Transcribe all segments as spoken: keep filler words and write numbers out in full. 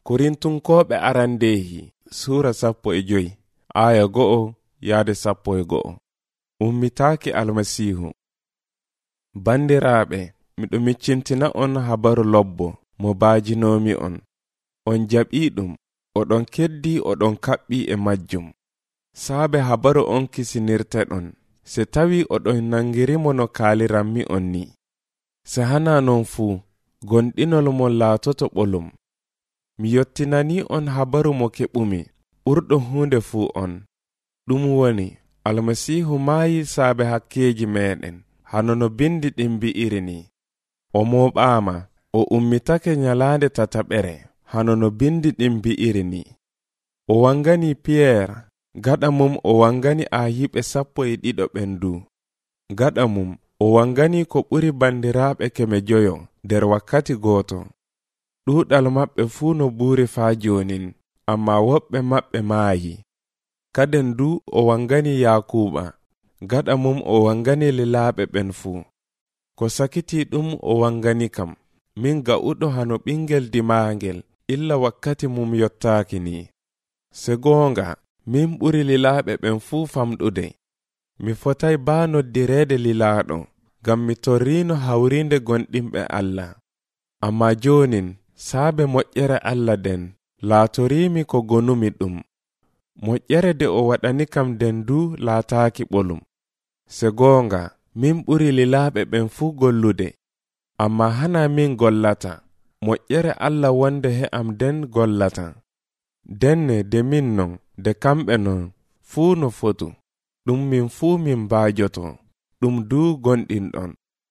Korintunkoɓe arandehi sura sappo e joyi aya go'o yaade sappo e go'o. Ummitaaki almasihu. Bandiraɓe, miɗo miccintina on habaru lobbo mo baajinomi on. On jaɓi ɗum, oɗon keddi oɗon kaɓɓi e majjum. Saabe habaru on kisinirte ɗon, se tawi oɗon nangirimo no kaaliranmi on ni. Se hana non fuu, gonɗinol mo laatoto ɓolum. Mi yottinani on habaru mo keɓumi, ɓurɗo hunde fuu on. Ɗum woni, almasihu maayi saabe hakkeji meɗen, hano no bindi ɗin bi'iri ni. O moɓaama, o ummitake nyalaande tataɓere, hano no bindi ɗin bi'iri ni. O wangani Pierre, gaɗa mum o wangani ayiɓe sappo e ɗiɗo ɓendu. Gaɗa mum o wangani ko ɓuri bandiraɓe keme joyo nder wakkati gooto. Ɗuuɗal maɓɓe fuu no ɓuri faa jonin, amma woɓɓe maɓɓe maayi. Kaden du o wangani Yakuba, gaɗa mum o wangani lilaaɓe ɓen fuu. Ko sakiti ɗum o wangani kam, min ga'uɗo hano ɓingel dimaangel, illa wakkati mum yottaaki ni. Se goonga, min ɓuri lilaaɓe ɓen fuu famɗude. Mi fotay baa noddireede lilaaɗo, ngam mi torriino hawrinde gonɗinɓe Allah. Amma jonin, saabe moƴƴere Allah den, laatoriimi ko gonumi ɗum. Moƴƴere de o waɗani kam den du laataaki ɓolum. Se goonga, min ɓuri lilaaɓe ɓen fuu gollude. Amma hana min gollata, moƴƴere Allah wonde he am den gollata. Denne de min non, de kamɓe non, fuu no fotu. Ɗum min fuu min baajoto, ɗum du gonɗinɗon.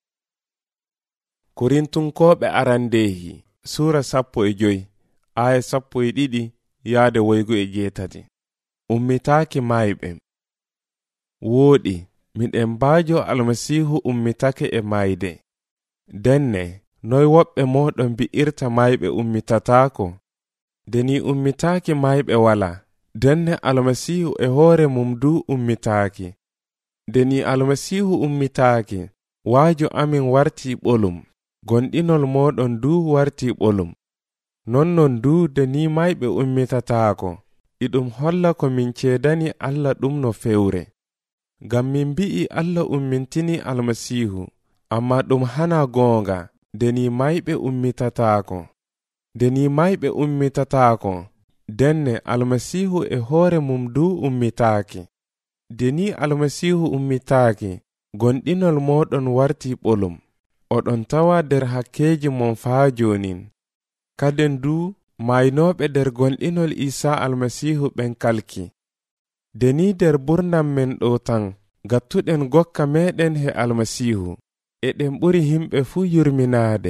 Korintunkoɓe arandehi sura sappo e joyi aya sappo e ɗiɗi yaade woygo e jeetati. Ummitaaki mayɓe. Wooɗi, miɗen baajo almasihu ummitake e mayde. Denne, noy woɓɓe moɗon bi'irta mayɓe ummitataako? Deni ummitaaki mayɓe wala, denne almasihu e hoore mum du ummitaaki. Deni almasihu ummitaaki, waajo amin warti ɓolum, gonɗinol moɗon du warti ɓolum. Nonnon du deni mayɓe ummitataako, iɗum holla ko min ceedani Allah ɗum no fewre. Ngam min bi'i Allah ummintini almasihu, amma ɗum hana goonga, deni mayɓe ummitataako. Deni mayɓe ummitataako, denne almasihu e hoore mum du ummitaaki. Deni almasihu ummitaaki, gonɗinol moɗon warti ɓolum, oɗon tawa der hakkeji mon faa jonin. Kaden du maynoɓe der gonɗinol Isa almasihu ɓen kalki. Deni der burnam men ɗo tan, gattuɗen gokka meɗen he almasihu, eɗen ɓuri himɓe fuu yurminaade.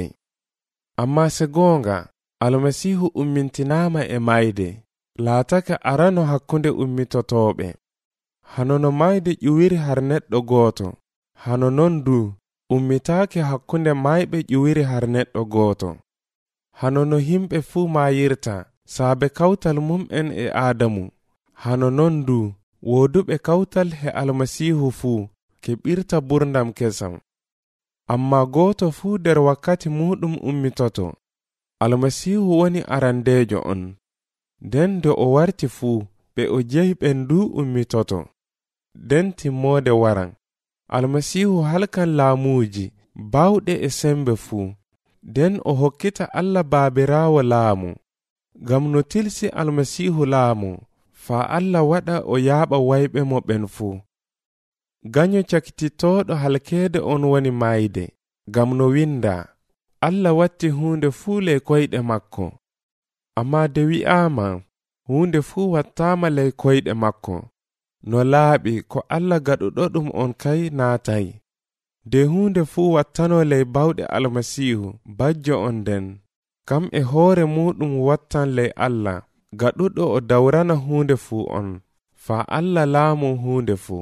Amma se goonga, almasihu ummintinaama e mayde, laatake arano hakkunde ummitotoɓe. Hano no mayde ƴuwiri har neɗɗo gooto, hano non du ummitaake hakkunde mayɓe ƴuwiri har neɗɗo gooto. Hano no himɓe fuu mayirta, saabe kawtal mum'en e Aadamu, hano non du wooduɓe kawtal he almasihu fuu keɓirta burdam kesam. Amma gooto fuu der wakkati muɗum ummitoto. Almasihu woni arandeejo on. Den de o warti fuu, ɓe o jeyi ɓen du ummitoto. Den timmoode waran, almasihu halkan laamuuji bawɗe e sembe fuu. Den o hokkita Allah baabiraawo laamu. Ngam no tilsi almasihu laamu, faa Allah waɗa o yaaɓa wayɓe mo ɓen fuu. Ganyo cakititooɗo halkeede on woni mayde, ngam no winda, Allah watti huunde fuu ley koyɗe makko. Amma de wi'aama, huunde fuu wattaama ley koyɗe makko. No laaɓi ko Allah gaɗuɗo ɗum on kay naatay. De huunde fuu wattano ley bawɗe almasihu bajjo on den, kam e hoore muɗum wattan ley Allah, gaɗuɗo o dawrana huunde fuu on, faa Allah laamu huunde fuu.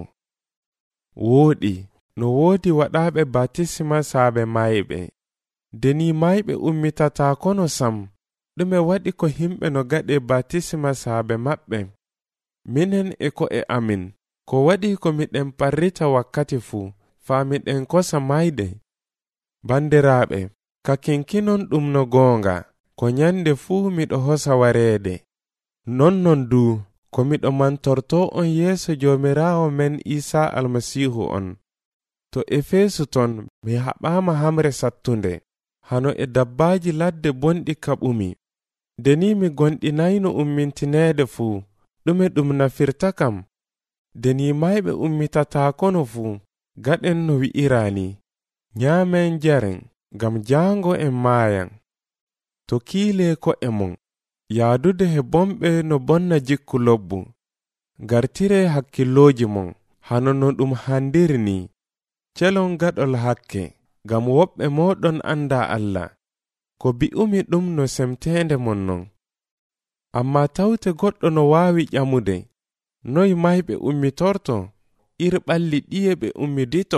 Wooɗi, no woodi waɗaaɓe batisma saabe mayɓe. Deni mayɓe ummitata kono sam, ɗume waɗi ko himɓe no gaɗe batisma saabe maɓɓe? Minen e ko e amin, ko waɗi ko miɗen parrita wakkati fuu, faa miɗen kosa mayde. Bandiraaɓe, ka kinkinon ɗum no goonga, ko nyande fuu miɗo hosa wareede. Non non du ko miɗo mantorto on yeeso joomiraawo men Isaa almasiihu on. To Efesu ton mi haɓaama hamre sattunde, hano e dabbaaji ladde bonɗi kaɓumi. Deni mi gonɗinayno ummintineede fuu, ɗume ɗum nafirta kam? Deni mayɓe ummitatakono fuu, gaɗen no wi'iraani, nyaamen jaren, gam jaango en maayan. To kiilee ko'e mon, yaadude he bomɓe no bonna jikku lobbu. Gartire hakkillooji mon, hano no ɗum handiri ni. Celon gaɗol hakke, gam woɓɓe moɗon anda Allah. Ko bi'umi ɗum no semteende mon non. Amma tawte goɗɗo no waawi ƴamude, noy mayɓe ummitorto, ir ɓalli ɗiye ɓe ummidito?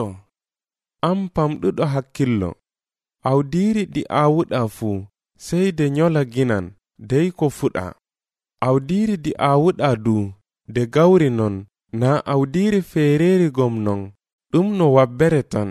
Am pamɗuɗo hakkillo, awdiiri ɗi aawuɗa fuu, sey de nyola ginan, dey ko fuɗa. Awdiiri ɗi aawuɗa du, de gawri non, na awdiiri feereeri gom non, ɗum no wabbere tan.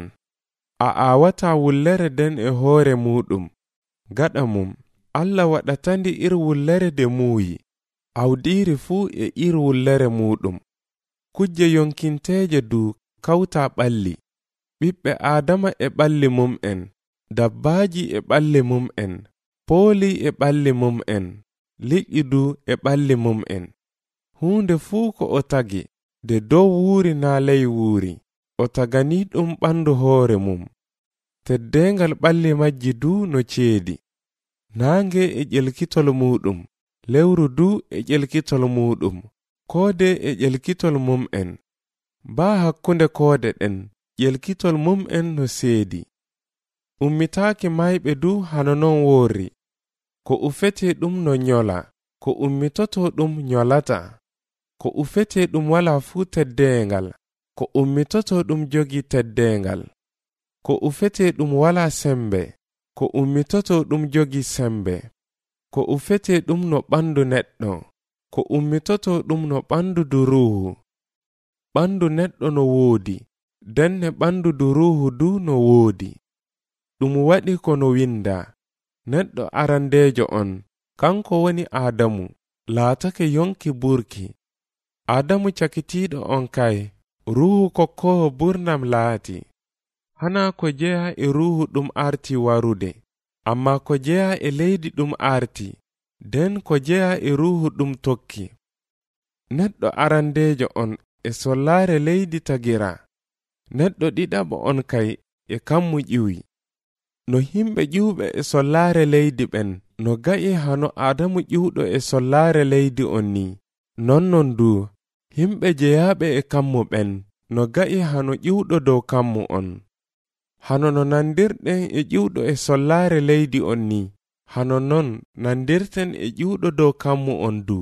A aawata wullere den e hoore muɗum. Gaɗa mum, Allah waɗatandi ir wullere de muuyi. Awdiiri fuu e ir wullere muɗum. Kujje yonkinteeje du kawta ɓalli. Ɓiɓɓe Aadama e ɓalli mum'en, dabbaaji e ɓalli mum'en, pooli e ɓalli mum'en, liƴƴi du e ɓalli mum'en. Huunde fuu ko o tagi, de dow wuuri naa ley wuuri, o tagani ɗum ɓandu hoore mum. Teddeengal ɓalli majji du no ceedi. Naange e ƴelkitol muɗum, lewru du e ƴelkitol muɗum, koode e ƴelkitol mum'en. Baa hakkunde koode ɗen, ƴelkitol mum'en no seedi. Ummitaaki mayɓe du hano non woori. Ko ufete ɗum no nyola, ko ummitoto ɗum nyolata. Ko ufete ɗum wala fuu teddeengal, ko ummitoto ɗum jogi teddeengal. Ko ufete ɗum wala sembe, ko ummitoto ɗum jogi sembe. Ko ufete ɗum no ɓandu neɗɗo, ko ummitoto ɗum no ɓandu duruhu. Ɓandu neɗɗo no woodi, denne ɓandu duruhu du no woodi. Ɗum waɗi ko no winda, neɗɗo arandeejo on, kanko woni Aadamu, laatake yonki burki. Aadamu cakitiiɗo on kay, ruhu kokkowo burnam laati. Hana ko jeya e ruhu ɗum arti warude, amma ko jeya e leydi ɗum arti, den ko jeya e ruhu ɗum tokki. Neɗɗo arandeejo on e sollaare leydi tagira. Neɗɗo ɗiɗaɓo on kay e kammu ƴiwi. No himɓe ƴiwɓe e sollaare leydi ɓen, no ga'i hano Aadamu ƴiwɗo e sollaare leydi on ni, nonnon du himɓe jeyaaɓe e kammu ɓen, no ga'i hano ƴiwɗo dow kammu on. Hano no nandirɗen e ƴiwɗo e sollaare leydi on ni, hano non nandirten e ƴiwɗo dow kammu on du.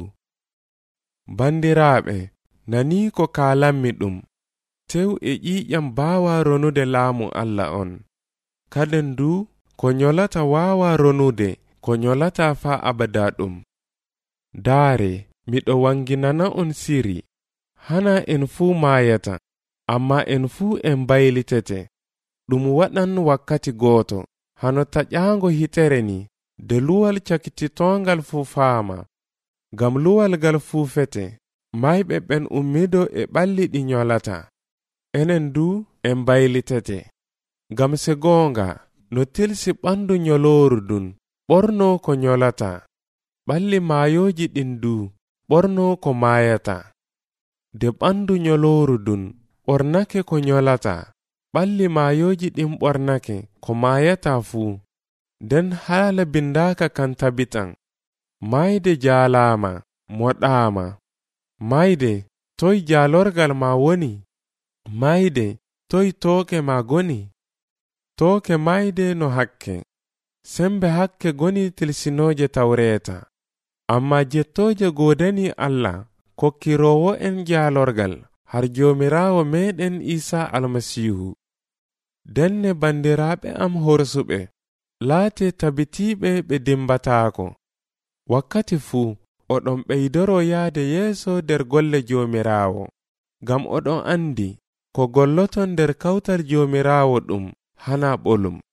Bandiraaɓe, nanii ko kaalanmi ɗum, tew e ƴiiƴam baawa ronude laamu Allah on. Kaden du ko nyolata waawa ronude ko nyolata faa abada ɗum. Daare, miɗo wanginana on siri, hana en fuu maayata, amma en fuu en baylitete. Ɗum waɗan wakkati gooto, hano taƴaango hitere ni, de luwal cakititongal fuu faama. Gam luwal gal fuu fete, mayɓe ɓen ummido e ɓalli ɗi nyolata. Enen du en baylitete. Gam se goonga, no tilsi ɓandu nyolooru dun, ɓorno ko nyolata. Ɓalli maayoji ɗin du, ɓorno ko maayata. De ɓandu nyolooru dun, ɓornake ko nyolata. Ɓalli maayoji ɗin ɓornake ko maayata fuu. Den haala bindaaka kan tabitan. Mayde jaalaama, moɗaama. Mayde, toy jaalorgal ma woni? Mayde, toy tooke ma goni? Tooke mayde no hakke. Sembe hakke goni tilsinooje tawreeta. Amma jettooje goodani Allah, kokkiroowo en jaalorgal, har joomiraawo meɗen Isaa almasiihu. Denne bandiraaɓe am horsuɓe, laate tabitiiɓe ɓe dimbataako. Wakkati fuu, oɗon ɓeydoro yaade yeeso nder golle joomiraawo, gam oɗon andi, ko golloton nder kawtal joomiraawo ɗum hana ɓolum.